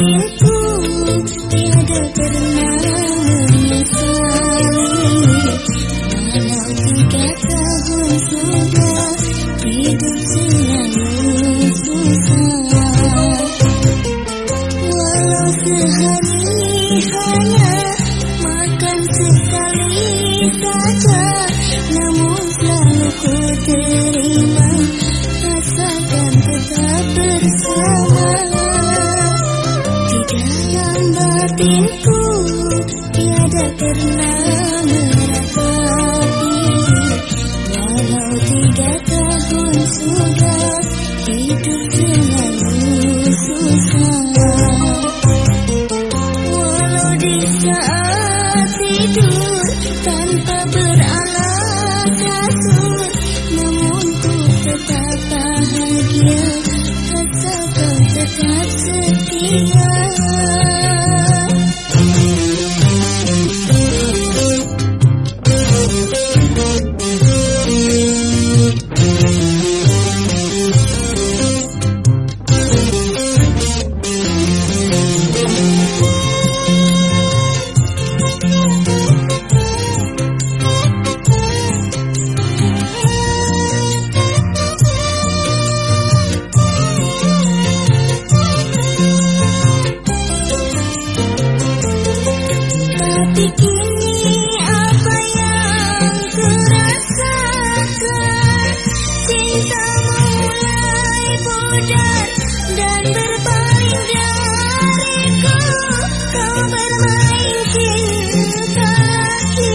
batinku tiada pernah menyesali. Walau 3 tahun sudah hidup selalu susah. Walau sehari hanya makan sekali saja, namun selalu ku terima, rasakan tetap bersama. Di dalam batinku tiada pernah meratapi. Walau 3 tahun sudah hidup selalu susah. Walau di saat tidur tanpa beralas kasur, namun ku tetap bahagia, rasakan tetap setia. Tapi kini apa yang ku rasakan, cintamu mulai pudar dan berpaling dariku. Kau bermain cinta lagi.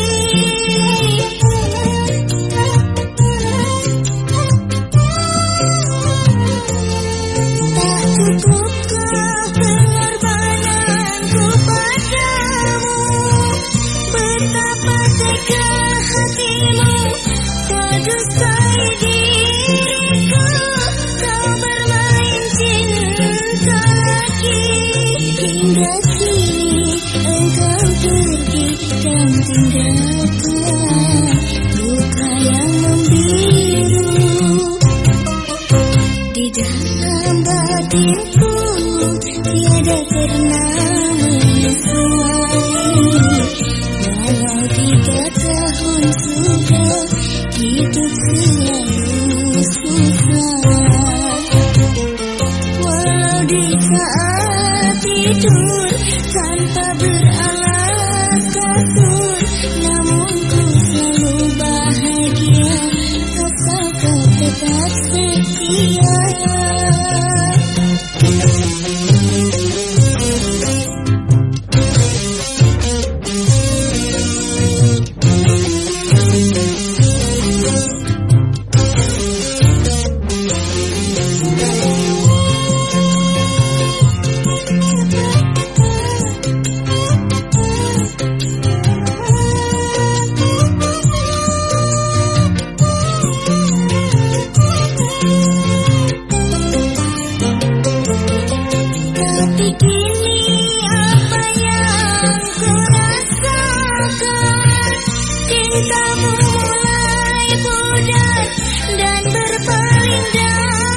Tak cukupkah pengorbananku padamu? Betapa tega hatimu kau dustai diriku. Kau bermain cinta lagi. Hingga kini engkau pergi dan tinggalkan luka yang membiru. Di dalam batinku tiada pernah menyesali. Walau 3 tahun sudah hidup selalu susah. Walau di saat tidur tanpa beralas kasur, namun ku selalu bahagia, rasakan tetap setia. Tapi kini apa yang ku rasakan, cintamu mulai pudar dan berpaling